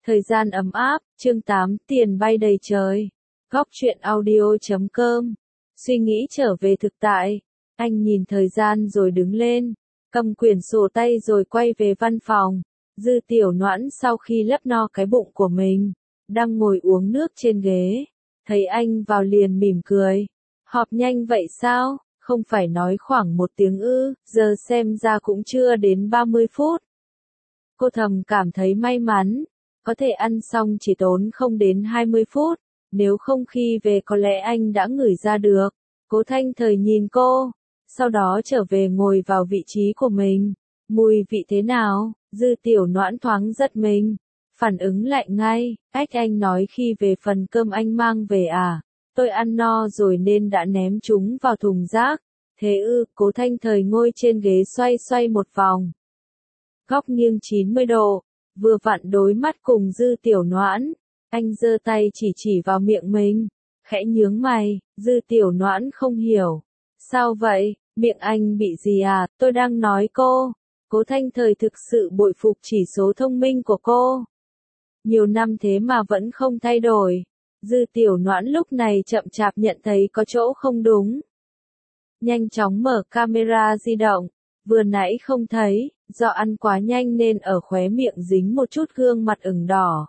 Thời gian ấm áp, chương 8, tiền bay đầy trời. Góc truyện audio.com. Suy nghĩ trở về thực tại. Anh nhìn thời gian rồi đứng lên, cầm quyển sổ tay rồi quay về văn phòng. Dư Tiểu Noãn sau khi lấp no cái bụng của mình, đang ngồi uống nước trên ghế. Thấy anh vào liền mỉm cười. Họp nhanh vậy sao? Không phải nói khoảng 1 tiếng ư, giờ xem ra cũng chưa đến 30 phút. Cô thầm cảm thấy may mắn. Có thể ăn xong chỉ tốn không đến 20 phút, nếu không khi về có lẽ anh đã ngửi ra được. Cố Thanh Thời nhìn cô, sau đó trở về ngồi vào vị trí của mình. Mùi vị thế nào? Dư Tiểu Noãn thoáng giật mình, phản ứng lại ngay. Anh nói khi về phần cơm anh mang về à? Tôi ăn no rồi nên đã ném chúng vào thùng rác. Thế ư? Cố Thanh Thời ngồi trên ghế xoay xoay một vòng, góc nghiêng 90 độ. Vừa vặn đối mắt cùng Dư Tiểu Noãn, anh giơ tay chỉ vào miệng mình, khẽ nhướng mày. Dư Tiểu Noãn không hiểu. Sao vậy, miệng anh bị gì à? Tôi đang nói cô. Cố Thanh Thời thực sự bội phục chỉ số thông minh của cô. Nhiều năm thế mà vẫn không thay đổi. Dư Tiểu Noãn lúc này chậm chạp nhận thấy có chỗ không đúng. Nhanh chóng mở camera di động, vừa nãy không thấy. Do ăn quá nhanh nên ở khóe miệng dính một chút gương mặt ửng đỏ.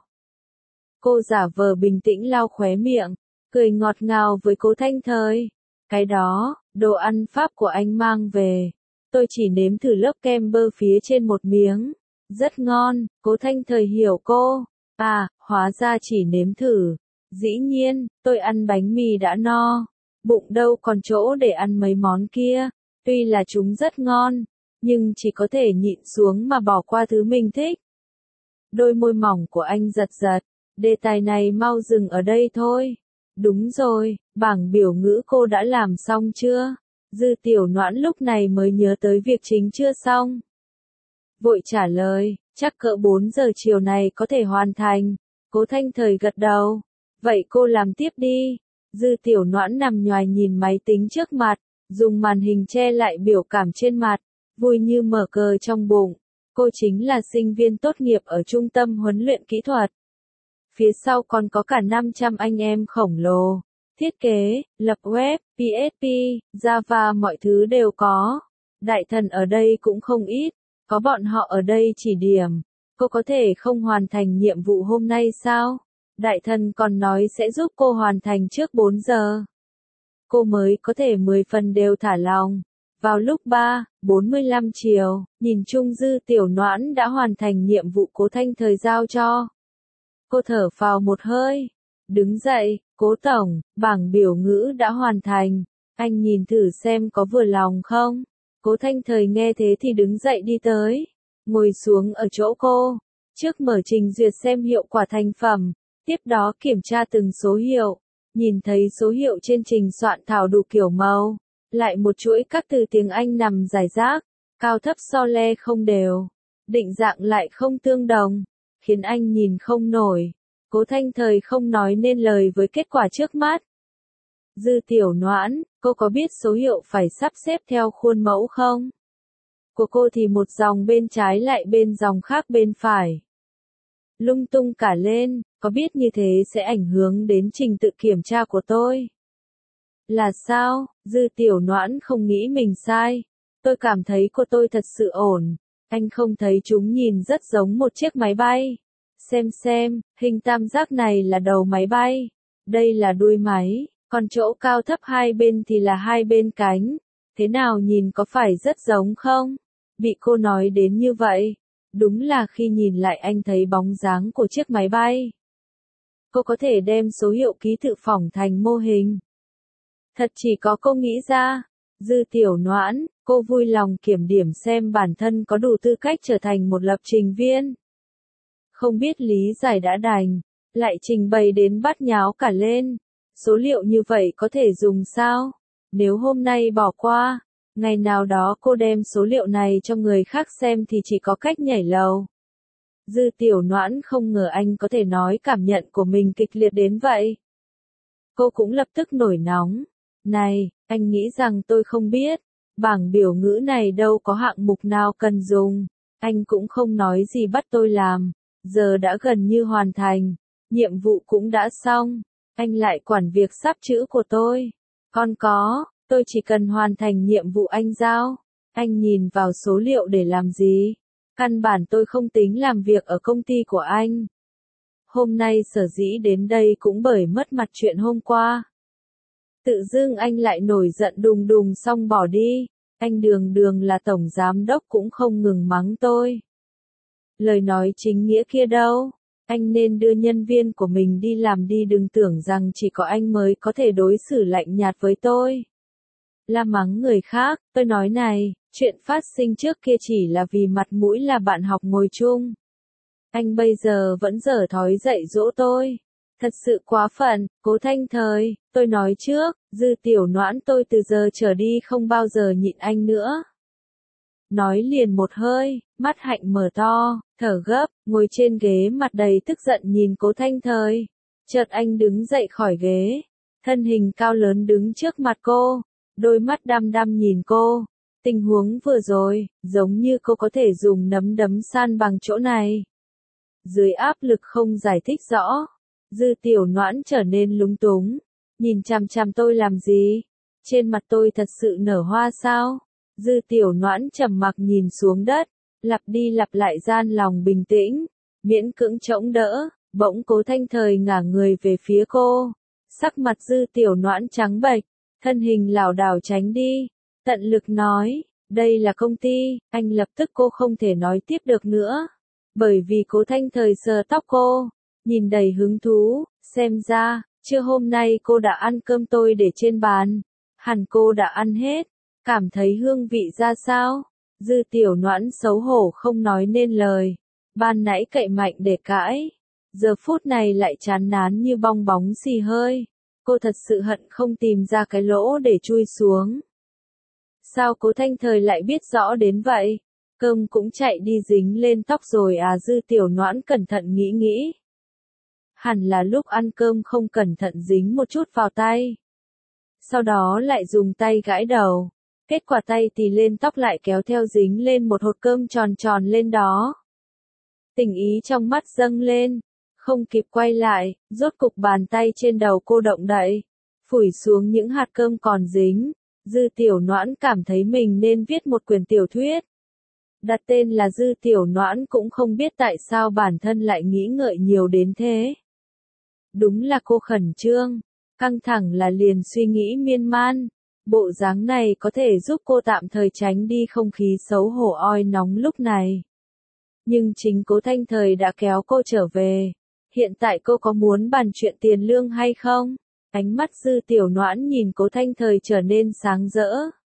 Cô giả vờ bình tĩnh lau khóe miệng, cười ngọt ngào với Cố Thanh Thời. Cái đó, đồ ăn Pháp của anh mang về. Tôi chỉ nếm thử lớp kem bơ phía trên một miếng. Rất ngon. Cố Thanh Thời hiểu cô. À, hóa ra chỉ nếm thử. Dĩ nhiên, tôi ăn bánh mì đã no. Bụng đâu còn chỗ để ăn mấy món kia. Tuy là chúng rất ngon, nhưng chỉ có thể nhịn xuống mà bỏ qua thứ mình thích. Đôi môi mỏng của anh giật giật. Đề tài này mau dừng ở đây thôi. Đúng rồi, bảng biểu ngữ cô đã làm xong chưa? Dư Tiểu Noãn lúc này mới nhớ tới việc chính chưa xong. Vội trả lời, chắc cỡ 4 giờ chiều này có thể hoàn thành. Cố Thanh Thời gật đầu. Vậy cô làm tiếp đi. Dư Tiểu Noãn nằm nhoài nhìn máy tính trước mặt, dùng màn hình che lại biểu cảm trên mặt. Vui như mở cờ trong bụng. Cô chính là sinh viên tốt nghiệp ở trung tâm huấn luyện kỹ thuật. Phía sau còn có cả 500 anh em khổng lồ. Thiết kế, lập web, PHP, Java mọi thứ đều có. Đại thần ở đây cũng không ít. Có bọn họ ở đây chỉ điểm. Cô có thể không hoàn thành nhiệm vụ hôm nay sao? Đại thần còn nói sẽ giúp cô hoàn thành trước 4 giờ. Cô mới có thể 10 phần đều thả lòng. Vào lúc 3:45 chiều, nhìn chung Dư Tiểu Noãn đã hoàn thành nhiệm vụ Cố Thanh Thời giao cho. Cô thở phào một hơi, đứng dậy. Cố tổng, bảng biểu ngữ đã hoàn thành. Anh nhìn thử xem có vừa lòng không? Cố Thanh Thời nghe thế thì đứng dậy đi tới, ngồi xuống ở chỗ cô. Trước mở trình duyệt xem hiệu quả thành phẩm, tiếp đó kiểm tra từng số hiệu. Nhìn thấy số hiệu trên trình soạn thảo đủ kiểu màu. Lại một chuỗi các từ tiếng Anh nằm rải rác, cao thấp so le không đều, định dạng lại không tương đồng, khiến anh nhìn không nổi. Cố Thanh Thời không nói nên lời với kết quả trước mắt. Dư Tiểu Noãn, cô có biết số hiệu phải sắp xếp theo khuôn mẫu không? Của cô thì một dòng bên trái lại bên dòng khác bên phải. Lung tung cả lên, có biết như thế sẽ ảnh hưởng đến trình tự kiểm tra của tôi? Là sao? Dư Tiểu Noãn không nghĩ mình sai. Tôi cảm thấy của tôi thật sự ổn. Anh không thấy chúng nhìn rất giống một chiếc máy bay. Xem, hình tam giác này là đầu máy bay. Đây là đuôi máy, còn chỗ cao thấp hai bên thì là hai bên cánh. Thế nào nhìn có phải rất giống không? Bị cô nói đến như vậy. Đúng là khi nhìn lại anh thấy bóng dáng của chiếc máy bay. Cô có thể đem số hiệu ký tự phỏng thành mô hình. Thật chỉ có cô nghĩ ra. Dư Tiểu Noãn, cô vui lòng kiểm điểm xem bản thân có đủ tư cách trở thành một lập trình viên. Không biết lý giải đã đành, lại trình bày đến bát nháo cả lên. Số liệu như vậy có thể dùng sao? Nếu hôm nay bỏ qua, ngày nào đó cô đem số liệu này cho người khác xem thì chỉ có cách nhảy lầu. Dư Tiểu Noãn không ngờ anh có thể nói cảm nhận của mình kịch liệt đến vậy. Cô cũng lập tức nổi nóng. Này, anh nghĩ rằng tôi không biết. Bảng biểu ngữ này đâu có hạng mục nào cần dùng. Anh cũng không nói gì bắt tôi làm. giờ đã gần như hoàn thành, nhiệm vụ cũng đã xong, anh lại quản việc sắp chữ của tôi. Tôi chỉ cần hoàn thành nhiệm vụ anh giao. Anh nhìn vào số liệu để làm gì? Căn bản tôi không tính làm việc ở công ty của anh. Hôm nay sở dĩ đến đây cũng bởi mất mặt chuyện hôm qua. Tự dưng anh lại nổi giận đùng đùng xong bỏ đi. Anh đường đường là tổng giám đốc cũng không ngừng mắng tôi. Lời nói chính nghĩa kia đâu? Anh nên đưa nhân viên của mình đi làm đi, đừng tưởng rằng chỉ có anh mới có thể đối xử lạnh nhạt với tôi. La mắng người khác, tôi nói này, chuyện phát sinh trước kia chỉ là vì mặt mũi là bạn học ngồi chung. Anh bây giờ vẫn dở thói dạy dỗ tôi. Thật sự quá phận, Cố Thanh Thời, tôi nói trước, Dư Tiểu Noãn tôi từ giờ trở đi không bao giờ nhịn anh nữa. Nói liền một hơi, mắt Hạnh mở to, thở gấp, ngồi trên ghế mặt đầy tức giận nhìn Cố Thanh Thời. Chợt anh đứng dậy khỏi ghế, thân hình cao lớn đứng trước mặt cô, đôi mắt đăm đăm nhìn cô. Tình huống vừa rồi, giống như cô có thể dùng nắm đấm san bằng chỗ này. Dưới áp lực không giải thích rõ, Dư Tiểu Noãn trở nên lúng túng, nhìn chằm chằm tôi làm gì? Trên mặt tôi thật sự nở hoa sao? Dư Tiểu Noãn trầm mặc nhìn xuống đất, lặp đi lặp lại gian lòng bình tĩnh, miễn cưỡng chống đỡ, bỗng Cố Thanh Thời ngả người về phía cô. Sắc mặt Dư Tiểu Noãn trắng bệch, thân hình lảo đảo tránh đi, tận lực nói, đây là công ty, anh lập tức cô không thể nói tiếp được nữa. Bởi vì Cố Thanh Thời sờ tóc cô, nhìn đầy hứng thú, xem ra, trưa hôm nay cô đã ăn cơm tôi để trên bàn. Hẳn cô đã ăn hết, cảm thấy hương vị ra sao? Dư Tiểu Noãn xấu hổ không nói nên lời, ban nãy cậy mạnh để cãi, giờ phút này lại chán nán như bong bóng xì hơi. Cô thật sự hận không tìm ra cái lỗ để chui xuống. Sao Cố Thanh Thời lại biết rõ đến vậy? Cơm cũng chạy đi dính lên tóc rồi à? Dư Tiểu Noãn cẩn thận nghĩ. Hẳn là lúc ăn cơm không cẩn thận dính một chút vào tay. Sau đó lại dùng tay gãi đầu. Kết quả tay tì lên tóc lại kéo theo dính lên một hột cơm tròn tròn lên đó. Tình ý trong mắt dâng lên. Không kịp quay lại, rốt cục bàn tay trên đầu cô động đậy. Phủi xuống những hạt cơm còn dính. Dư Tiểu Noãn cảm thấy mình nên viết một quyển tiểu thuyết. Đặt tên là Dư Tiểu Noãn cũng không biết tại sao bản thân lại nghĩ ngợi nhiều đến thế. Đúng là cô khẩn trương, căng thẳng là liền suy nghĩ miên man. Bộ dáng này có thể giúp cô tạm thời tránh đi không khí xấu hổ oi nóng lúc này. Nhưng chính Cố Thanh Thời đã kéo cô trở về. Hiện tại cô có muốn bàn chuyện tiền lương hay không? Ánh mắt Dư Tiểu Noãn nhìn Cố Thanh Thời trở nên sáng rỡ.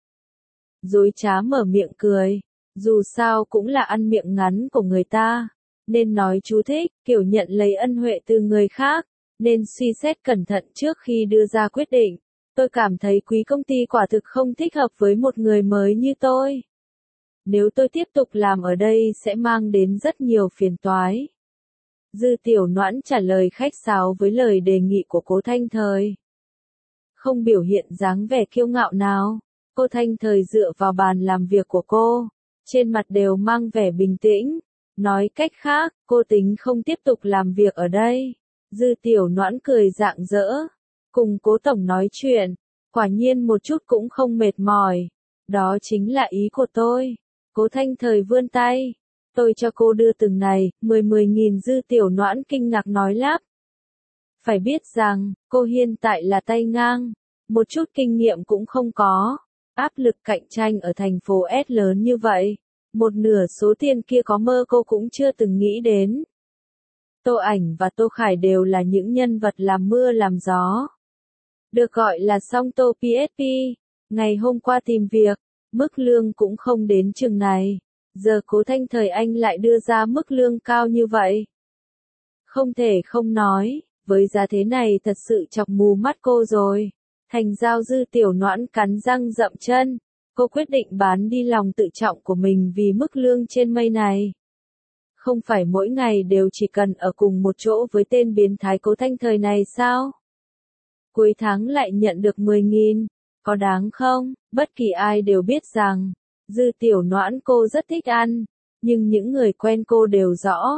Dối trá mở miệng cười. Dù sao cũng là ăn miệng ngắn của người ta. Nên nói chú thích, kiểu nhận lấy ân huệ từ người khác. Nên suy xét cẩn thận trước khi đưa ra quyết định. Tôi cảm thấy quý công ty quả thực không thích hợp với một người mới như tôi. Nếu tôi tiếp tục làm ở đây sẽ mang đến rất nhiều phiền toái. Dư Tiểu Noãn trả lời khách sáo với lời đề nghị của Cố Thanh Thời. Không biểu hiện dáng vẻ kiêu ngạo nào, Cố Thanh Thời dựa vào bàn làm việc của cô, trên mặt đều mang vẻ bình tĩnh. Nói cách khác, cô tính không tiếp tục làm việc ở đây. Dư Tiểu Noãn cười rạng rỡ, cùng Cố Tổng nói chuyện, quả nhiên một chút cũng không mệt mỏi. Đó chính là ý của tôi. Cố Thanh Thời vươn tay. Tôi cho cô đưa từng này, 10.000. Dư Tiểu Noãn kinh ngạc nói lắp. Phải biết rằng, cô hiện tại là tay ngang, một chút kinh nghiệm cũng không có. Áp lực cạnh tranh ở thành phố S lớn như vậy, một nửa số tiền kia có mơ cô cũng chưa từng nghĩ đến. Tô Ảnh và Tô Khải đều là những nhân vật làm mưa làm gió. Được gọi là song Tô PSP. Ngày hôm qua tìm việc, mức lương cũng không đến chừng này. Giờ Cố Thanh Thời anh lại đưa ra mức lương cao như vậy. Không thể không nói, với giá thế này thật sự chọc mù mắt cô rồi. Thành giao. Dư Tiểu Noãn cắn răng dậm chân. Cô quyết định bán đi lòng tự trọng của mình vì mức lương trên mây này. Không phải mỗi ngày đều chỉ cần ở cùng một chỗ với tên biến thái Cố Thanh Thời này sao? Cuối tháng lại nhận được 10.000, có đáng không? Bất kỳ ai đều biết rằng, Dư Tiểu Noãn cô rất thích ăn, nhưng những người quen cô đều rõ,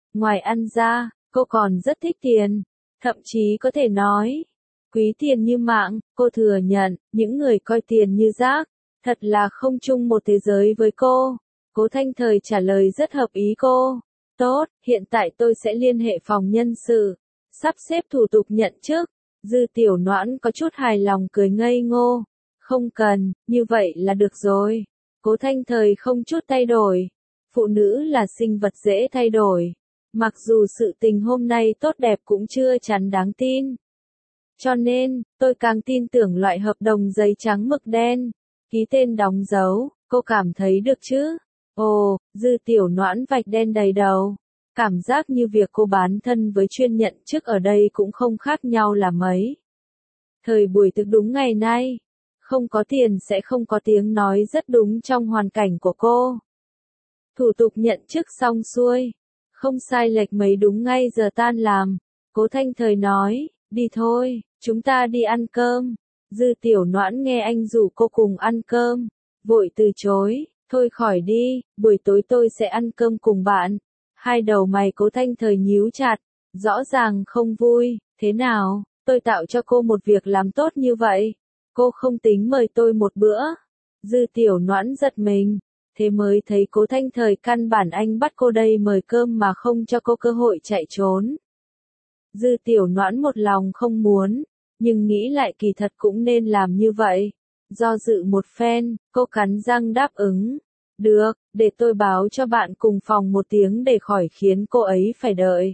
Ngoài ăn ra, cô còn rất thích tiền. Thậm chí có thể nói, quý tiền như mạng, cô thừa nhận, những người coi tiền như rác, thật là không chung một thế giới với cô. Cố Thanh Thời trả lời rất hợp ý cô. Tốt, hiện tại tôi sẽ liên hệ phòng nhân sự, sắp xếp thủ tục nhận chức. Dư Tiểu Noãn có chút hài lòng cười ngây ngô. Không cần, như vậy là được rồi. Cố Thanh Thời không chút thay đổi. Phụ nữ là sinh vật dễ thay đổi. Mặc dù sự tình hôm nay tốt đẹp cũng chưa chắn đáng tin. Cho nên, tôi càng tin tưởng loại hợp đồng giấy trắng mực đen. Ký tên đóng dấu, cô cảm thấy được chứ? Ồ, Dư Tiểu Noãn vạch đen đầy đầu. Cảm giác như việc cô bán thân với chuyên nhận chức ở đây cũng không khác nhau là mấy. Thời buổi thực đúng ngày nay, không có tiền sẽ không có tiếng nói rất đúng trong hoàn cảnh của cô. Thủ tục nhận chức xong xuôi, không sai lệch mấy đúng ngay giờ tan làm. Cố Thanh Thời nói, đi thôi, chúng ta đi ăn cơm. Dư Tiểu Noãn nghe anh rủ cô cùng ăn cơm, vội từ chối, thôi khỏi đi, buổi tối tôi sẽ ăn cơm cùng bạn. Hai đầu mày Cố Thanh Thời nhíu chặt, rõ ràng không vui, thế nào, tôi tạo cho cô một việc làm tốt như vậy, cô không tính mời tôi một bữa. Dư Tiểu Noãn giật mình, thế mới thấy Cố Thanh Thời căn bản anh bắt cô đây mời cơm mà không cho cô cơ hội chạy trốn. Dư Tiểu Noãn một lòng không muốn, nhưng nghĩ lại kỳ thật cũng nên làm như vậy. Do dự một phen, cô cắn răng đáp ứng. Được, để tôi báo cho bạn cùng phòng một tiếng để khỏi khiến cô ấy phải đợi.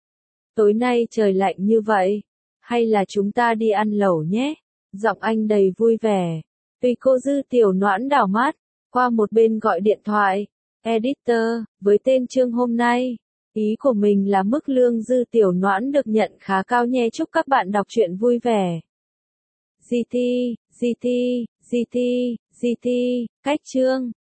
Tối nay trời lạnh như vậy, hay là chúng ta đi ăn lẩu nhé? Giọng anh đầy vui vẻ. Tuy cô Dư Tiểu Noãn đảo mắt, qua một bên gọi điện thoại. Editor, với tên chương hôm nay, ý của mình là mức lương Dư Tiểu Noãn được nhận khá cao nhé. Chúc các bạn đọc truyện vui vẻ. GT, GT, GT, GT, cách chương.